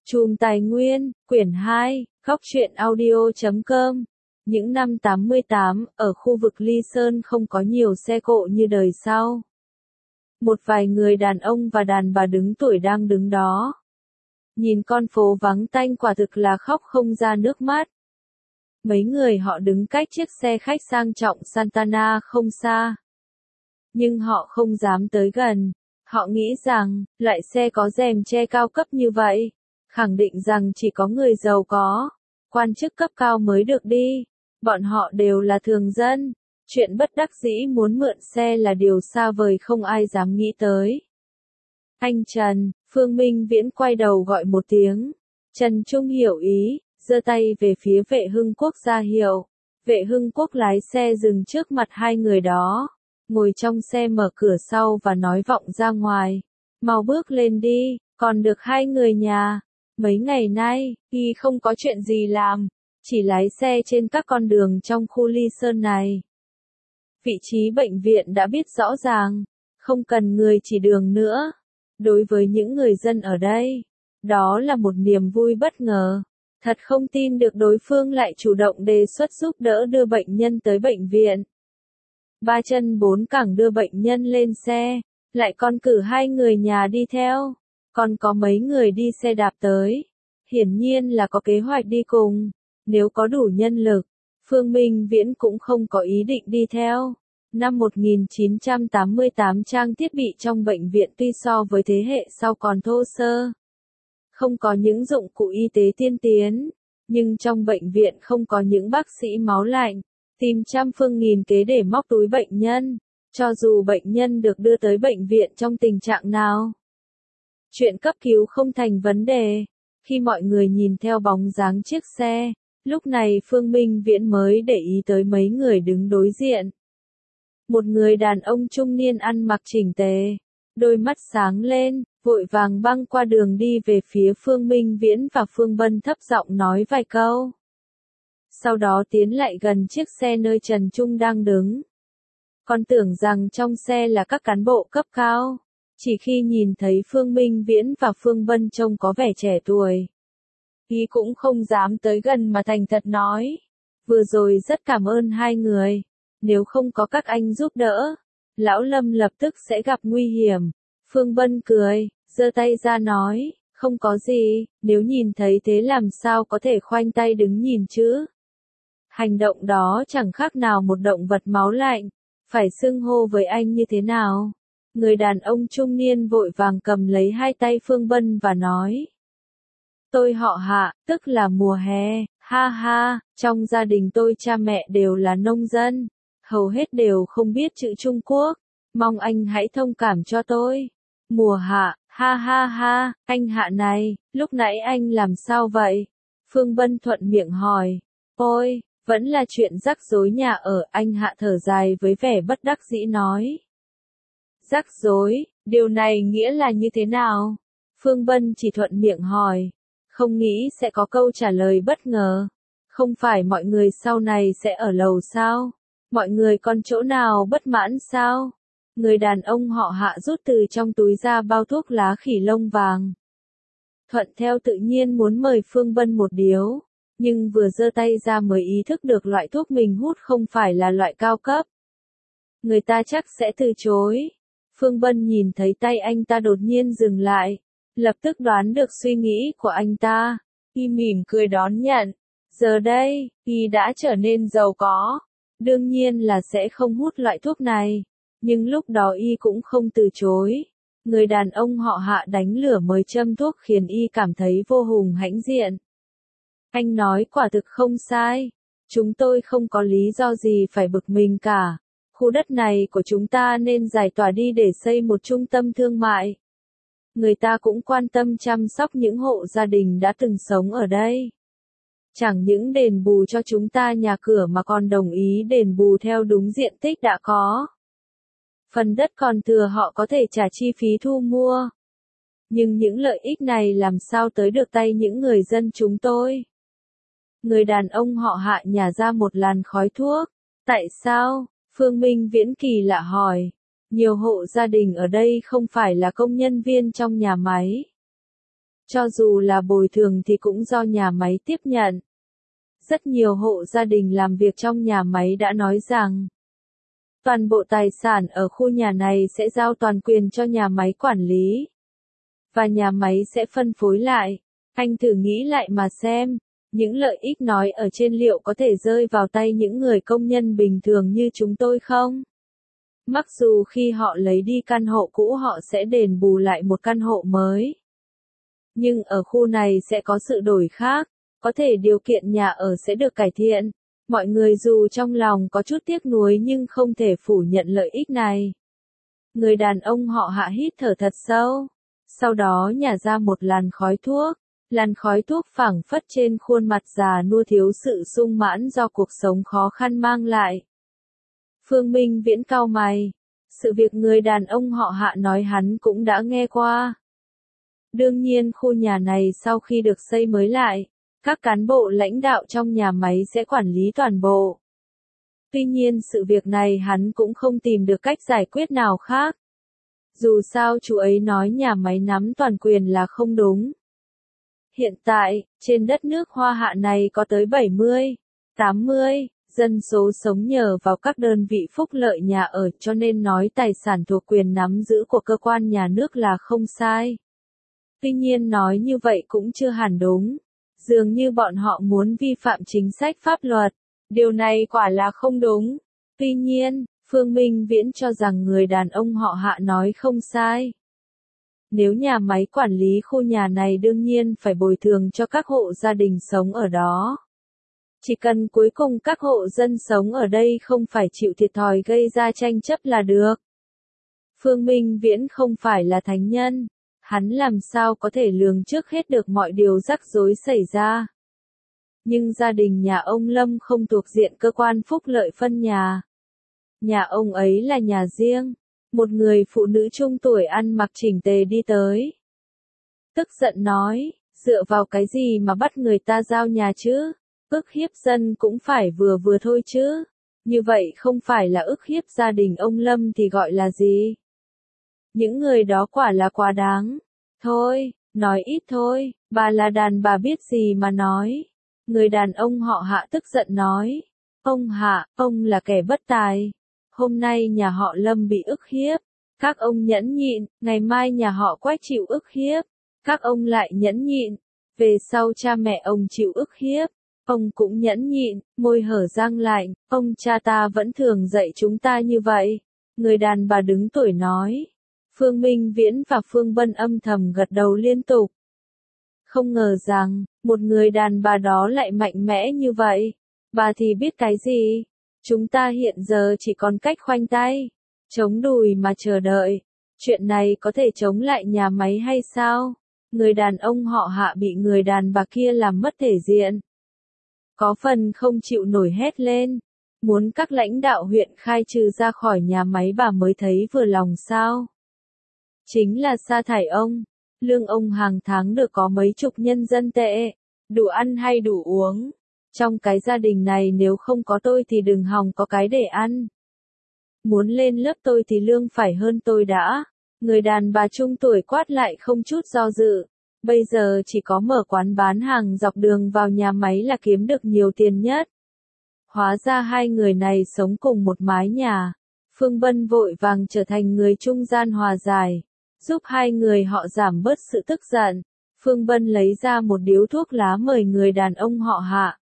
Chùm Tài Nguyên, quyển 2, Góc truyện audio.com. Những năm 88, ở khu vực Ly Sơn không có nhiều xe cộ như đời sau. Một vài người đàn ông và đàn bà đứng tuổi đang đứng đó. Nhìn con phố vắng tanh quả thực là khóc không ra nước mắt. Mấy người họ đứng cách chiếc xe khách sang trọng Santana không xa. Nhưng họ không dám tới gần. Họ nghĩ rằng, loại xe có rèm che cao cấp như vậy, khẳng định rằng chỉ có người giàu có, quan chức cấp cao mới được đi. Bọn họ đều là thường dân. Chuyện bất đắc dĩ muốn mượn xe là điều xa vời không ai dám nghĩ tới. Anh Trần, Phương Minh Viễn quay đầu gọi một tiếng. Trần Trung hiểu ý, giơ tay về phía Vệ Hưng Quốc ra hiệu. Vệ Hưng Quốc lái xe dừng trước mặt hai người đó. Ngồi trong xe mở cửa sau và nói vọng ra ngoài. Mau bước lên đi, còn được hai người nhà. Mấy ngày nay, y không có chuyện gì làm, chỉ lái xe trên các con đường trong khu Ly Sơn này. Vị trí bệnh viện đã biết rõ ràng, không cần người chỉ đường nữa. Đối với những người dân ở đây, đó là một niềm vui bất ngờ. Thật không tin được đối phương lại chủ động đề xuất giúp đỡ đưa bệnh nhân tới bệnh viện. Ba chân bốn cẳng đưa bệnh nhân lên xe, lại còn cử hai người nhà đi theo. Còn có mấy người đi xe đạp tới. Hiển nhiên là có kế hoạch đi cùng. Nếu có đủ nhân lực, Phương Minh Viễn cũng không có ý định đi theo. Năm 1988 trang thiết bị trong bệnh viện tuy so với thế hệ sau còn thô sơ. Không có những dụng cụ y tế tiên tiến. Nhưng trong bệnh viện không có những bác sĩ máu lạnh. Tìm trăm phương nghìn kế để móc túi bệnh nhân. Cho dù bệnh nhân được đưa tới bệnh viện trong tình trạng nào. Chuyện cấp cứu không thành vấn đề. Khi mọi người nhìn theo bóng dáng chiếc xe, lúc này Phương Minh Viễn mới để ý tới mấy người đứng đối diện. Một người đàn ông trung niên ăn mặc chỉnh tề, đôi mắt sáng lên, vội vàng băng qua đường đi về phía Phương Minh Viễn và Phương Bân thấp giọng nói vài câu. Sau đó tiến lại gần chiếc xe nơi Trần Trung đang đứng. Còn tưởng rằng trong xe là các cán bộ cấp cao. Chỉ khi nhìn thấy Phương Minh Viễn và Phương Bân trông có vẻ trẻ tuổi, y cũng không dám tới gần mà thành thật nói. Vừa rồi rất cảm ơn hai người. Nếu không có các anh giúp đỡ, Lão Lâm lập tức sẽ gặp nguy hiểm. Phương Bân cười, giơ tay ra nói, không có gì, nếu nhìn thấy thế làm sao có thể khoanh tay đứng nhìn chứ. Hành động đó chẳng khác nào một động vật máu lạnh. Phải xưng hô với anh như thế nào? Người đàn ông trung niên vội vàng cầm lấy hai tay Phương Bân và nói. Tôi họ Hạ, tức là mùa hè, ha ha, trong gia đình tôi cha mẹ đều là nông dân, hầu hết đều không biết chữ Trung Quốc, mong anh hãy thông cảm cho tôi. Mùa Hạ, ha ha ha, anh Hạ này, lúc nãy anh làm sao vậy? Phương Bân thuận miệng hỏi. Ôi, vẫn là chuyện rắc rối nhà ở, anh Hạ thở dài với vẻ bất đắc dĩ nói. Rắc rối, điều này nghĩa là như thế nào? Phương Bân chỉ thuận miệng hỏi. Không nghĩ sẽ có câu trả lời bất ngờ. Không phải mọi người sau này sẽ ở lầu sao? Mọi người còn chỗ nào bất mãn sao? Người đàn ông họ Hạ rút từ trong túi ra bao thuốc lá khỉ lông vàng. Thuận theo tự nhiên muốn mời Phương Bân một điếu. Nhưng vừa giơ tay ra mới ý thức được loại thuốc mình hút không phải là loại cao cấp. Người ta chắc sẽ từ chối. Phương Bân nhìn thấy tay anh ta đột nhiên dừng lại. Lập tức đoán được suy nghĩ của anh ta. Y mỉm cười đón nhận. Giờ đây, y đã trở nên giàu có. Đương nhiên là sẽ không hút loại thuốc này. Nhưng lúc đó y cũng không từ chối. Người đàn ông họ Hạ đánh lửa mới châm thuốc khiến y cảm thấy vô hùng hãnh diện. Anh nói quả thực không sai. Chúng tôi không có lý do gì phải bực mình cả. Khu đất này của chúng ta nên giải tỏa đi để xây một trung tâm thương mại. Người ta cũng quan tâm chăm sóc những hộ gia đình đã từng sống ở đây. Chẳng những đền bù cho chúng ta nhà cửa mà còn đồng ý đền bù theo đúng diện tích đã có. Phần đất còn thừa họ có thể trả chi phí thu mua. Nhưng những lợi ích này làm sao tới được tay những người dân chúng tôi? Người đàn ông họ Hạ nhả ra một làn khói thuốc. Tại sao? Phương Minh Viễn kỳ lạ hỏi. Nhiều hộ gia đình ở đây không phải là công nhân viên trong nhà máy. Cho dù là bồi thường thì cũng do nhà máy tiếp nhận. Rất nhiều hộ gia đình làm việc trong nhà máy đã nói rằng, toàn bộ tài sản ở khu nhà này sẽ giao toàn quyền cho nhà máy quản lý. Và nhà máy sẽ phân phối lại. Anh thử nghĩ lại mà xem, những lợi ích nói ở trên liệu có thể rơi vào tay những người công nhân bình thường như chúng tôi không? Mặc dù khi họ lấy đi căn hộ cũ họ sẽ đền bù lại một căn hộ mới. Nhưng ở khu này sẽ có sự đổi khác, có thể điều kiện nhà ở sẽ được cải thiện. Mọi người dù trong lòng có chút tiếc nuối nhưng không thể phủ nhận lợi ích này. Người đàn ông họ Hạ hít thở thật sâu, sau đó nhả ra một làn khói thuốc. Làn khói thuốc phảng phất trên khuôn mặt già nua thiếu sự sung mãn do cuộc sống khó khăn mang lại. Phương Minh Viễn cau mày. Sự việc người đàn ông họ Hạ nói hắn cũng đã nghe qua. Đương nhiên khu nhà này sau khi được xây mới lại, các cán bộ lãnh đạo trong nhà máy sẽ quản lý toàn bộ. Tuy nhiên sự việc này hắn cũng không tìm được cách giải quyết nào khác. Dù sao chú ấy nói nhà máy nắm toàn quyền là không đúng. Hiện tại, trên đất nước Hoa Hạ này có tới 70, 80 dân số sống nhờ vào các đơn vị phúc lợi nhà ở, cho nên nói tài sản thuộc quyền nắm giữ của cơ quan nhà nước là không sai. Tuy nhiên nói như vậy cũng chưa hẳn đúng. Dường như bọn họ muốn vi phạm chính sách pháp luật. Điều này quả là không đúng. Tuy nhiên, Phương Minh Viễn cho rằng người đàn ông họ Hạ nói không sai. Nếu nhà máy quản lý khu nhà này đương nhiên phải bồi thường cho các hộ gia đình sống ở đó. Chỉ cần cuối cùng các hộ dân sống ở đây không phải chịu thiệt thòi gây ra tranh chấp là được. Phương Minh Viễn không phải là thánh nhân. Hắn làm sao có thể lường trước hết được mọi điều rắc rối xảy ra. Nhưng gia đình nhà ông Lâm không thuộc diện cơ quan phúc lợi phân nhà. Nhà ông ấy là nhà riêng. Một người phụ nữ trung tuổi ăn mặc chỉnh tề đi tới. Tức giận nói, dựa vào cái gì mà bắt người ta giao nhà chứ? Ức hiếp dân cũng phải vừa vừa thôi chứ. Như vậy không phải là ức hiếp gia đình ông Lâm thì gọi là gì? Những người đó quả là quá đáng. Thôi, nói ít thôi, bà là đàn bà biết gì mà nói. Người đàn ông họ Hạ tức giận nói. Ông Hạ, ông là kẻ bất tài. Hôm nay nhà họ Lâm bị ức hiếp. Các ông nhẫn nhịn, ngày mai nhà họ Quách chịu ức hiếp. Các ông lại nhẫn nhịn. Về sau cha mẹ ông chịu ức hiếp. Ông cũng nhẫn nhịn, môi hở răng lạnh. Ông cha ta vẫn thường dạy chúng ta như vậy. Người đàn bà đứng tuổi nói. Phương Minh Viễn và Phương Bân âm thầm gật đầu liên tục. Không ngờ rằng, một người đàn bà đó lại mạnh mẽ như vậy. Bà thì biết cái gì? Chúng ta hiện giờ chỉ còn cách khoanh tay, chống đùi mà chờ đợi. Chuyện này có thể chống lại nhà máy hay sao? Người đàn ông họ Hạ bị người đàn bà kia làm mất thể diện. Có phần không chịu nổi hét lên. Muốn các lãnh đạo huyện khai trừ ra khỏi nhà máy bà mới thấy vừa lòng sao? Chính là sa thải ông. Lương ông hàng tháng được có mấy chục nhân dân tệ. Đủ ăn hay đủ uống. Trong cái gia đình này nếu không có tôi thì đừng hòng có cái để ăn. Muốn lên lớp tôi thì lương phải hơn tôi đã. Người đàn bà trung tuổi quát lại không chút do dự. Bây giờ chỉ có mở quán bán hàng dọc đường vào nhà máy là kiếm được nhiều tiền nhất. Hóa ra hai người này sống cùng một mái nhà. Phương Bân vội vàng trở thành người trung gian hòa giải, giúp hai người họ giảm bớt sự tức giận. Phương Bân lấy ra một điếu thuốc lá mời người đàn ông họ Hạ.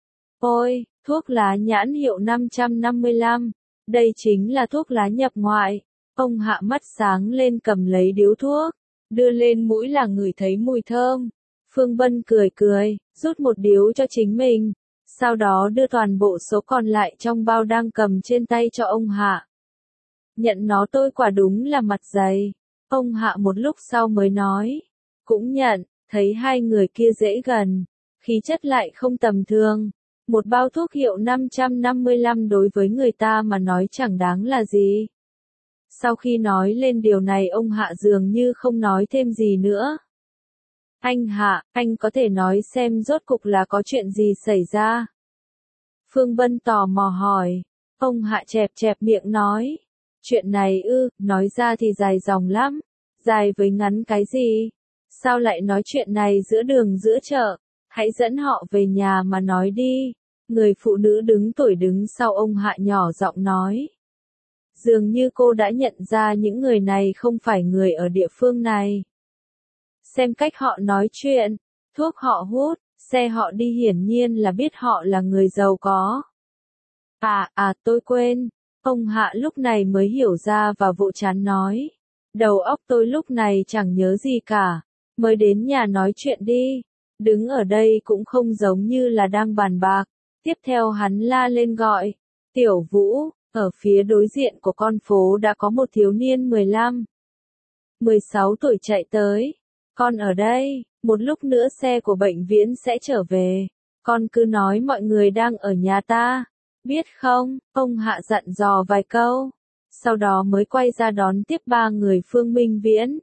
Ôi, thuốc lá nhãn hiệu 555, đây chính là thuốc lá nhập ngoại. Ông Hạ mắt sáng lên cầm lấy điếu thuốc, đưa lên mũi là ngửi thấy mùi thơm. Phương Bân cười cười, rút một điếu cho chính mình, sau đó đưa toàn bộ số còn lại trong bao đang cầm trên tay cho ông Hạ. Nhận nó tôi quả đúng là mặt dày. Ông Hạ một lúc sau mới nói. Cũng nhận, thấy hai người kia dễ gần, khí chất lại không tầm thường. Một bao thuốc hiệu 555 đối với người ta mà nói chẳng đáng là gì. Sau khi nói lên điều này ông Hạ dường như không nói thêm gì nữa. Anh Hạ, anh có thể nói xem rốt cục là có chuyện gì xảy ra? Phương Bân tò mò hỏi. Ông Hạ chẹp chẹp miệng nói. Chuyện này nói ra thì dài dòng lắm. Dài với ngắn cái gì? Sao lại nói chuyện này giữa đường giữa chợ? Hãy dẫn họ về nhà mà nói đi. Người phụ nữ đứng tuổi đứng sau ông Hạ nhỏ giọng nói. Dường như cô đã nhận ra những người này không phải người ở địa phương này. Xem cách họ nói chuyện, thuốc họ hút, xe họ đi hiển nhiên là biết họ là người giàu có. Tôi quên. Ông Hạ lúc này mới hiểu ra và vỗ trán nói. Đầu óc tôi lúc này chẳng nhớ gì cả. Mới đến nhà nói chuyện đi. Đứng ở đây cũng không giống như là đang bàn bạc. Tiếp theo hắn la lên gọi. Tiểu Vũ, ở phía đối diện của con phố đã có một thiếu niên 15, 16 tuổi chạy tới. Con ở đây, một lúc nữa xe của bệnh viện sẽ trở về. Con cứ nói mọi người đang ở nhà ta. Biết không, ông Hạ dặn dò vài câu. Sau đó mới quay ra đón tiếp 3 người Phương Minh Viễn.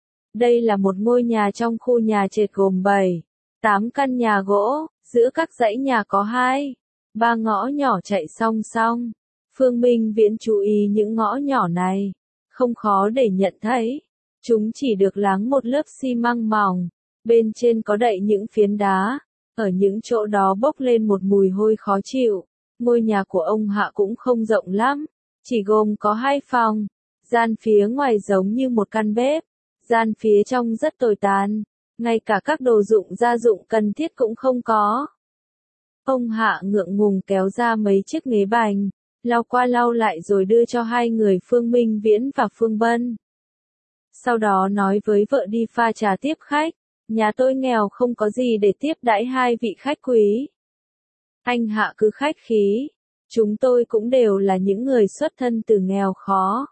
Đây là một ngôi nhà trong khu nhà trệt gồm 7, 8 căn nhà gỗ, giữa các dãy nhà có 2, 3 ngõ nhỏ chạy song song. Phương Minh Viễn chú ý những ngõ nhỏ này, không khó để nhận thấy. Chúng chỉ được láng một lớp xi măng mỏng, bên trên có đậy những phiến đá, ở những chỗ đó bốc lên một mùi hôi khó chịu. Ngôi nhà của ông Hạ cũng không rộng lắm, chỉ gồm có 2 phòng, gian phía ngoài giống như một căn bếp, gian phía trong rất tồi tàn, ngay cả các đồ dụng gia dụng cần thiết cũng không có. Ông Hạ ngượng ngùng kéo ra mấy chiếc ghế bành, lau qua lau lại rồi đưa cho 2 người Phương Minh Viễn và Phương Bân. Sau đó nói với vợ đi pha trà tiếp khách, nhà tôi nghèo không có gì để tiếp đãi 2 vị khách quý. Anh Hạ cứ khách khí, chúng tôi cũng đều là những người xuất thân từ nghèo khó.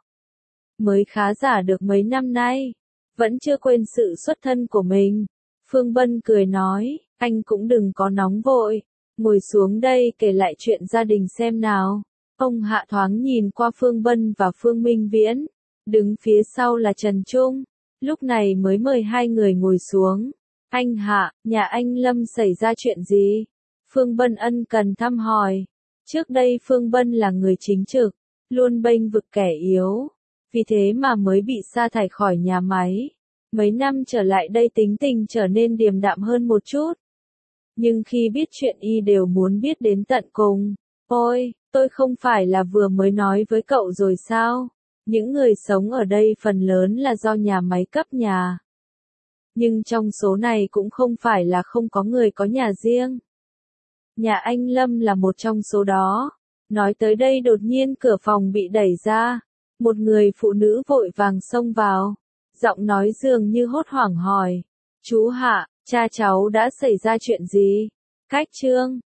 Mới khá giả được mấy năm nay, vẫn chưa quên sự xuất thân của mình. Phương Bân cười nói, anh cũng đừng có nóng vội, ngồi xuống đây kể lại chuyện gia đình xem nào. Ông Hạ thoáng nhìn qua Phương Bân và Phương Minh Viễn, đứng phía sau là Trần Trung, lúc này mới mời 2 người ngồi xuống. Anh Hạ, nhà anh Lâm xảy ra chuyện gì? Phương Bân ân cần thăm hỏi. Trước đây Phương Bân là người chính trực, luôn bênh vực kẻ yếu, vì thế mà mới bị sa thải khỏi nhà máy. Mấy năm trở lại đây tính tình trở nên điềm đạm hơn một chút. Nhưng khi biết chuyện y đều muốn biết đến tận cùng. Ôi, tôi không phải là vừa mới nói với cậu rồi sao? Những người sống ở đây phần lớn là do nhà máy cấp nhà. Nhưng trong số này cũng không phải là không có người có nhà riêng. Nhà anh Lâm là một trong số đó. Nói tới đây đột nhiên cửa phòng bị đẩy ra. Một người phụ nữ vội vàng xông vào. Giọng nói dường như hốt hoảng hỏi. Chú Hạ, cha cháu đã xảy ra chuyện gì? Cách Trương,